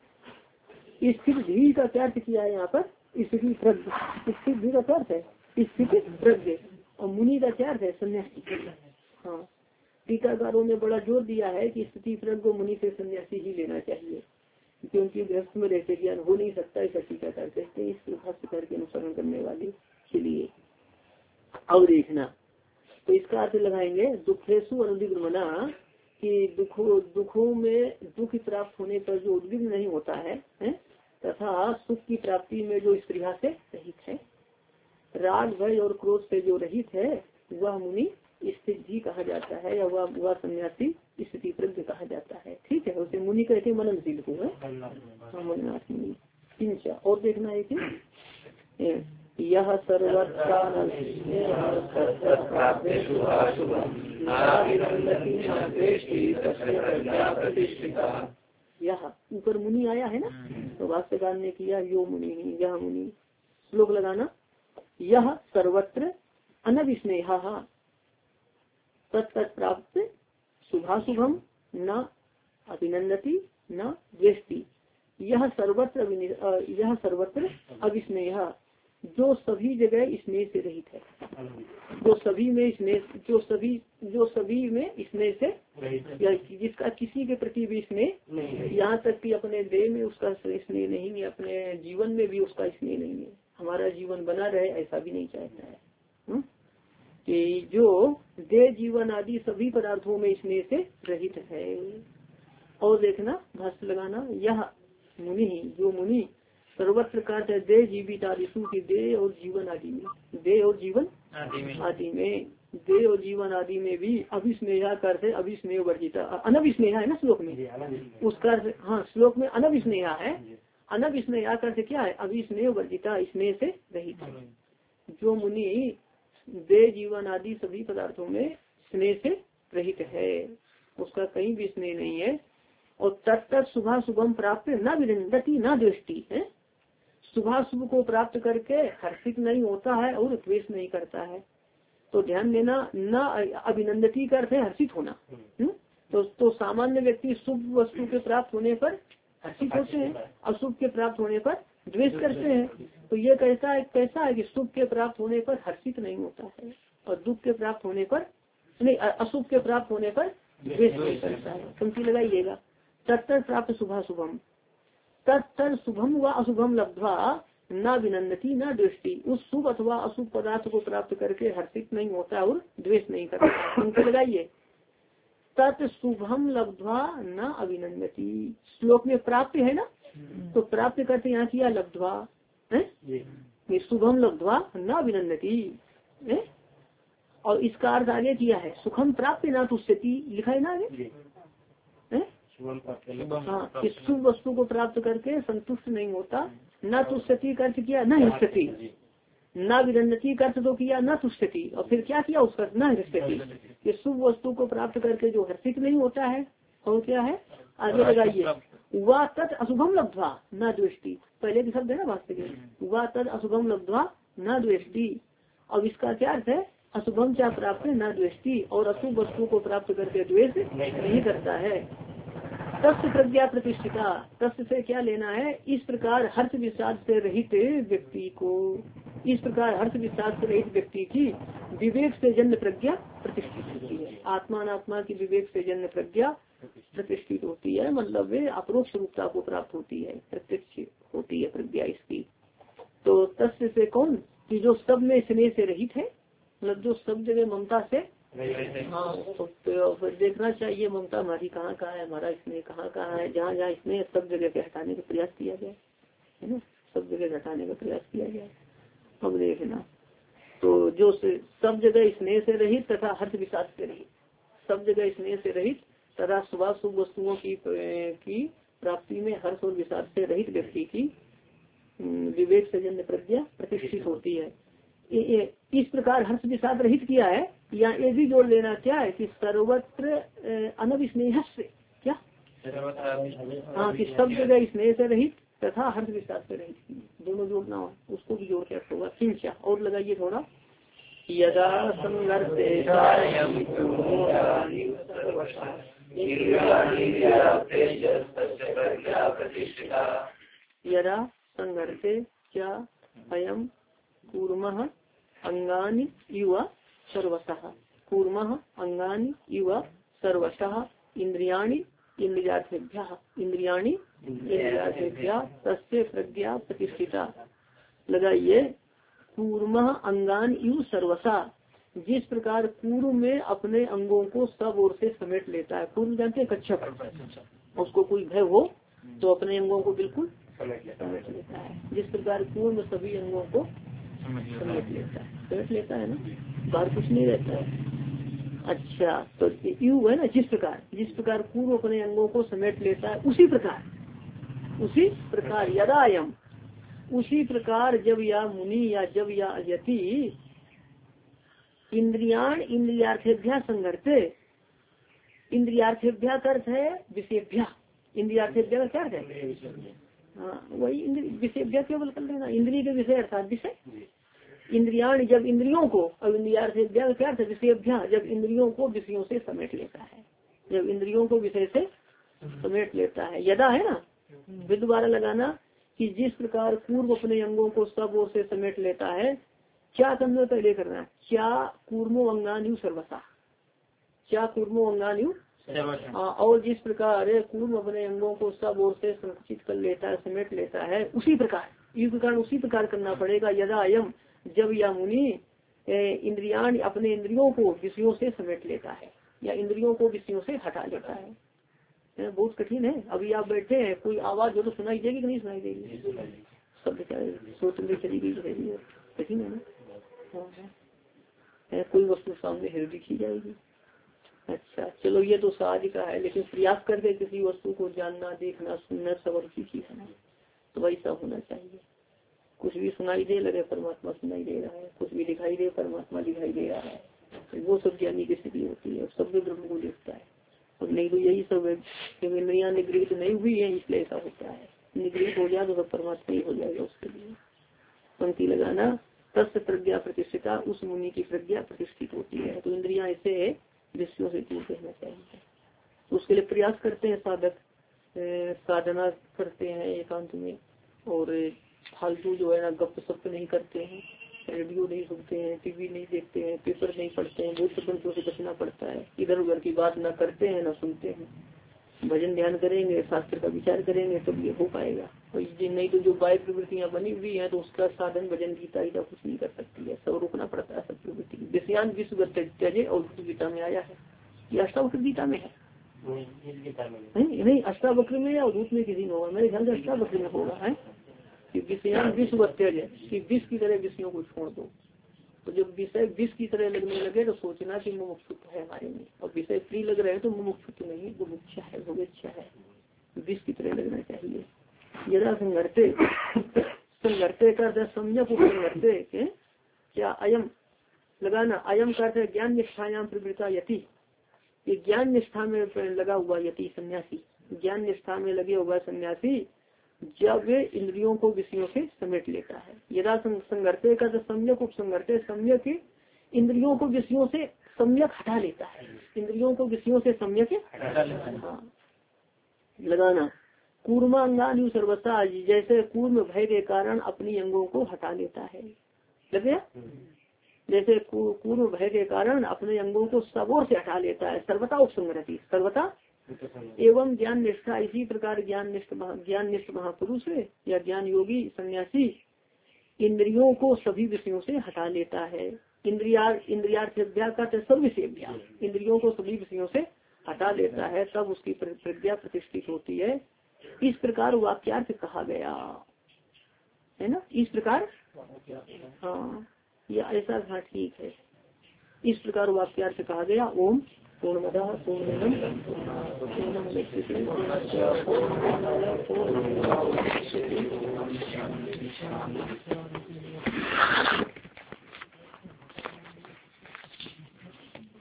स्थित धी का क्या अर्थ किया है यहाँ पर? स्थिति प्रज्ञ। स्थित धी का क्या अर्थ है? स्थिति प्रज्ञ। और मुनि का क्या अर्थ है? सन्यासी। हाँ टीकाकारों ने बड़ा जोर दिया है कि स्थिति प्रज्ञ मुनि से सन्यासी ही लेना चाहिए, क्योंकि गृहस्थ में रहते ज्ञान हो नहीं सकता। ऐसा टीकाकार कहते हैं, इस भाष्यकार के अनुसरण करने वाले के लिए। अब देखना तो इसका अर्थ लगाएंगे दुखेशु अनुदिग्रमना, कि दुखों दुखों में दुख प्राप्त होने पर जो उद्विग्न नहीं होता है, है? तथा सुख की प्राप्ति में जो स्त्रिया से रहित है, राग भय और क्रोध से जो रहित है वह मुनि स्थिति कहा जाता है, या वह वह सन्यासी स्थिति प्रज्ञ कहा जाता है। ठीक है, उसे मुनि कहते मननशील को है मननाथ मुनि। किंचा और देखना है कि यह सर्वत्र यह ऊपर मुनि आया है ना, तो भाष्यकार ने किया यो मुनि, यह मुनि। श्लोक लगाना, यह सर्वत्र अनविस्नेहा तत्त प्राप्त शुभाशुभम न अभिनंदती न द्वेष्टि। यह सर्वत्र यह सर्वत्र अविस्नेह, जो सभी जगह स्नेह से रहित है, जो सभी में स्नेह जो सभी जो सभी में स्नेह से या जिसका किसी के प्रति भी स्नेह, यहाँ तक कि अपने देह में उसका स्नेह नहीं है, अपने जीवन में भी उसका स्नेह नहीं है, हमारा जीवन बना रहे ऐसा भी नहीं चाहता है। हुँ? कि जो देह जीवन आदि सभी पदार्थों में स्नेह से रहित है। और देखना भाष्य लगाना, यह मुनि जो मुनि सर्वत्र का देह जीवित आदिशु की देह और जीवन आदि में, देह और जीवन आदि में, देह और जीवन आदि में भी अभिस्नेहा करते अभिस्नेह वर्जिता, अनभिस्नेहा है ना श्लोक में, उसका हाँ श्लोक में अनभिस्नेहा है। अनभिस्नेहा करते क्या है? अभिस्नेह वर्जिता, स्नेह से रहित है। जो मुनि देह जीवन आदि सभी पदार्थों में स्नेह से रहित है, उसका कहीं भी स्नेह नहीं है। और तत्त शुभा शुभम प्राप्त न विनंदती न द्वेष्टि है, शुभा शुभ को प्राप्त करके हर्षित नहीं होता है और द्वेष नहीं करता है। तो ध्यान देना, न अभिनंदती का अर्थ है हर्षित होना। हुँ? तो, तो सामान्य व्यक्ति शुभ वस्तु के प्राप्त होने पर हर्षित होते हैं, अशुभ के प्राप्त होने पर द्वेष करते हैं। तो ये कैसा है कैसा है कि शुभ के प्राप्त होने पर हर्षित नहीं होता है और दुख के प्राप्त होने पर नहीं, अशुभ के प्राप्त होने पर द्वेष नहीं करता है। पंक्ति लगाइएगा, तत्तर प्राप्त शुभा शुभम, तत्तर शुभम व अशुभम लब्ध्वा न विनंदती न द्वेष्टि। उस शुभ अथवा अशुभ पदार्थ को प्राप्त करके हर्षित नहीं होता और द्वेष नहीं करता। पंक्ति लगाइए, तत् शुभम लब्ध्वा न अभिनंदती। श्लोक में प्राप्त है ना, तो प्राप्त करते यहाँ किया लब्ध्वा है, शुभम लब्ध्वा न अभिनंदती, और इसका अर्थ आगे किया है सुखम प्राप्त ना तुष्यति, लिखा है ना आगे। हाँ, इस शुभ वस्तु को प्राप्त करके संतुष्ट नहीं होता। न तुष्यति का अर्थ किया न हिष्यति, न विनंदती का अर्थ तो किया न तुष्यति, और फिर क्या किया उसका न हिष्यति। ये शुभ वस्तु को प्राप्त करके जो हर्षित नहीं होता है, और क्या है आगे लगाइए, वह तत् अशुभम लब्ध्वा न द्वेष्टि। पहले भी शब्द है ना वास्तविक, वह तत् अशुभम लब्ध्वा न द्वेष्टि। अब इसका क्या अर्थ है? अशुभम क्या प्राप्त न द्वेष्टि, और अशुभ वस्तु को प्राप्त करके द्वेष नहीं करता है। तस्य प्रज्ञा प्रतिष्ठिता, तस्य से क्या लेना है, इस प्रकार हर्ष विषाद से रहित व्यक्ति को, इस प्रकार हर्ष विषाद से रहित व्यक्ति की विवेक से जन्य प्रज्ञा प्रतिष्ठित होती है। आत्मा अनात्मा की विवेक से जन्य प्रज्ञा प्रतिष्ठित होती है, मतलब वे अपरोक्ष रूपता को प्राप्त होती है, प्रत्यक्ष होती है प्रज्ञा इसकी। तो तस्य से कौन, कि जो सब में स्नेह से रहित है, मतलब जो सब जगह ममता से, हाँ तो फिर देखना चाहिए ममता हमारी कहाँ कहाँ है, हमारा स्नेह कहाँ कहाँ है। जहाँ जहाँ स्नेह सब जगह के हटाने का प्रयास किया गया है ना, सब जगह हटाने का प्रयास किया गया। अब देखना तो जो सब जगह स्नेह से रहित तथा हर्ष विषाद से रहित, सब जगह स्नेह से रहित तथा शुभाशुभ वस्तुओं की की प्राप्ति में हर्ष और विषाद से रहित व्यक्ति की विवेक से जन्य प्रज्ञा प्रतिष्ठित होती है। ए, ए, इस प्रकार हर्ष विषाद रहित किया है, या ये भी जोड़ लेना क्या है कि सर्वत्र अनविस्नेह से, क्या हाँ कि सब जगह स्नेह से रहित तथा हर्ष विषाद से रहित, दोनों जोड़ना हो, उसको भी जोड़ के होगा। किंचा और लगाइए थोड़ा, यदा संघर्षे यदा संघर्षे क्या अयम कूर्मः अंगानि युवा सर्वशः, कूर्मः अंगानि युवा सर्वशः इंद्रियाणि इंद्रियार्थेभ्यः, इंद्रियाणि इंद्रियार्थेभ्यः तस्य प्रज्ञा प्रतिष्ठिता। लगाइए कूर्मः अंगान यु सर्वसा, जिस प्रकार पूर्व में अपने अंगों को सब ओर से समेट लेता है। पूर्व जानते हैं कच्छप, उसको कोई भय हो तो अपने अंगों को बिल्कुल समेट लेता है, जिस प्रकार पूर्व सभी अंगों को समेट लेता है, समेट लेता है ना, बाहर कुछ नहीं रहता है। अच्छा तो यू है ना, जिस प्रकार, जिस प्रकार पूर्व अपने अंगों को समेट लेता है, उसी प्रकार, उसी प्रकार यदायम, उसी प्रकार जब या मुनि या जब या यति इंद्रियाण इंद्रियार्थेभ्या संघर्षे, इंद्रियार्थेभ्या का अर्थ है विषयभ्या, इंद्रियार्थेभ्या का क्या अर्थ है, हाँ वही विषयभ्या केवल कर लेना, इंद्रिय के विषय अर्थात विषय, इंद्रियाण जब इंद्रियों को, अब इंद्रियार्थेभ्या का क्या अर्थ है विषयभ्या, जब इंद्रियों को विषयों से समेट लेता है, जब इंद्रियों को विषय से समेट लेता है। यदा है ना, विद्वारा लगाना कि जिस प्रकार पूर्व अपने अंगों को सब ओर से समेट लेता है, क्या करना पहले करना है, क्या कूर्मो अंगान्यु सर्वसा, क्या कूर्मो अंगान्यु, और जिस प्रकार कूर्म अपने अंगों को सब ओर से संकुचित कर लेता है, समेट लेता है, उसी प्रकार, इस प्रकार उसी प्रकार करना पड़ेगा। यदा अयम, जब या मुनि इंद्रियाण अपने इंद्रियों को विषयों से समेट लेता है या इंद्रियों को विषयों से हटा लेता है। बहुत कठिन है, अभी आप बैठे हैं, कोई आवाज हो तो सुनाई देगी कि नहीं सुनाई देगी, सब सोचने चली गई रहेगी, कठिन है ना, कोई वस्तु सामने है दिखी जाएगी। अच्छा चलो ये तो साज का है, लेकिन प्रयास करके किसी वस्तु को जानना, देखना, सुनना, सबर सीखी है तो वैसा होना चाहिए। कुछ भी सुनाई दे लगे परमात्मा सुनाई दे रहा है, कुछ भी दिखाई दे परमात्मा दिखाई दे रहा है, वो सब ज्ञानी की स्थिति होती है, सब ब्रह्म को देखता है। और नहीं तो यही सब है, इंद्रियां निगृहित नहीं हुई है इसलिए ऐसा होता है, निगृहित हो जाए तो सब परमात्मा ही हो जाएगा उसके लिए। पंक्ति लगाना तस्य प्रज्ञा प्रतिष्ठिता, उस मुनि की प्रज्ञा प्रतिष्ठित होती है। तो इंद्रियां ऐसे विषयों से दूर रहना चाहिए, तो उसके लिए प्रयास करते हैं साधक, साधना करते हैं एकांत में, और फालतू जो है ना गप सप नहीं करते हैं, रेडियो नहीं सुनते हैं, टीवी नहीं देखते हैं, पेपर नहीं पढ़ते हैं, बहुत बंधुओं से बचना पड़ता है, इधर उधर की बात न करते हैं न सुनते हैं, भजन ध्यान करेंगे, शास्त्र का विचार करेंगे तब ये हो पाएगा। और नहीं तो जो बाह्य प्रवृत्तियाँ बनी हुई है तो उसका साधन भजन गीता गीता कुछ नहीं कर सकती है, सब रोकना पड़ता है सब प्रवृत्ति। विषयान विश्व त्यजे और गीता में आया है, ये अष्टावक्र गीता में है नहीं, अष्टावक्र में या अवधूत में किसी में होगा, मेरे ख्याल से अष्टावक्र में होगा है कि विषयान विश्व त्यज है, कि विष की तरह विषयों को छोड़ दो। तो जब विषय विष की तरह लगने लगे तो सोचना कि मुमुक्षुत्व है हमारे में, और विषय प्रिय लग रहे हैं तो मुमुक्षुत्व नहीं, बुभुक्षा है, भोगेच्छा है, विष की तरह लगना चाहिए। यदा संघर्ते, संघर्ते करते सम्यक उपसंघर्ते क्या अयम लगाना, अयम करते ज्ञान निष्ठायाम प्रवृत्ता यति, ये ज्ञान निष्ठा में लगा हुआ यति सन्यासी, ज्ञान निष्ठा में लगे हुआ सन्यासी जब वे इंद्रियों को विषयों से समेट लेता है। यदा संघर्षे का तो सम्यक उपसंघर्षे, सम्यक इंद्रियों को विषयों से सम्यक हटा लेता है, इंद्रियों को विषयों से सम्यक हाँ लगाना। कूर्मा अंगानु सर्वथा, जैसे कूर्म भय के कारण अपनी अंगों को हटा लेता है। लगे जैसे कूर्म भय के कारण अपने अंगों को सब ओर से हटा लेता है। सर्वथा उपसंग्रति, सर्वथा एवं ज्ञान निष्ठा, इसी प्रकार ज्ञान निष्ठ ज्ञान निष्ठ महापुरुष या ज्ञान योगी सन्यासी इंद्रियों को सभी विषयों से हटा लेता है। इंद्रिया इंद्रियार्थव्या का सब विषय, इंद्रियों को सभी विषयों से हटा लेता है, तब उसकी प्रज्ञा प्रतिष्ठित होती है। इस प्रकार वाक्यार्थ कहा गया है ना, इस प्रकार। हाँ ये ऐसा था, ठीक है। इस प्रकार वाक्यार्थ कहा गया। ओम पूर्णमदः पूर्णमिदं पूर्णमुदच्यते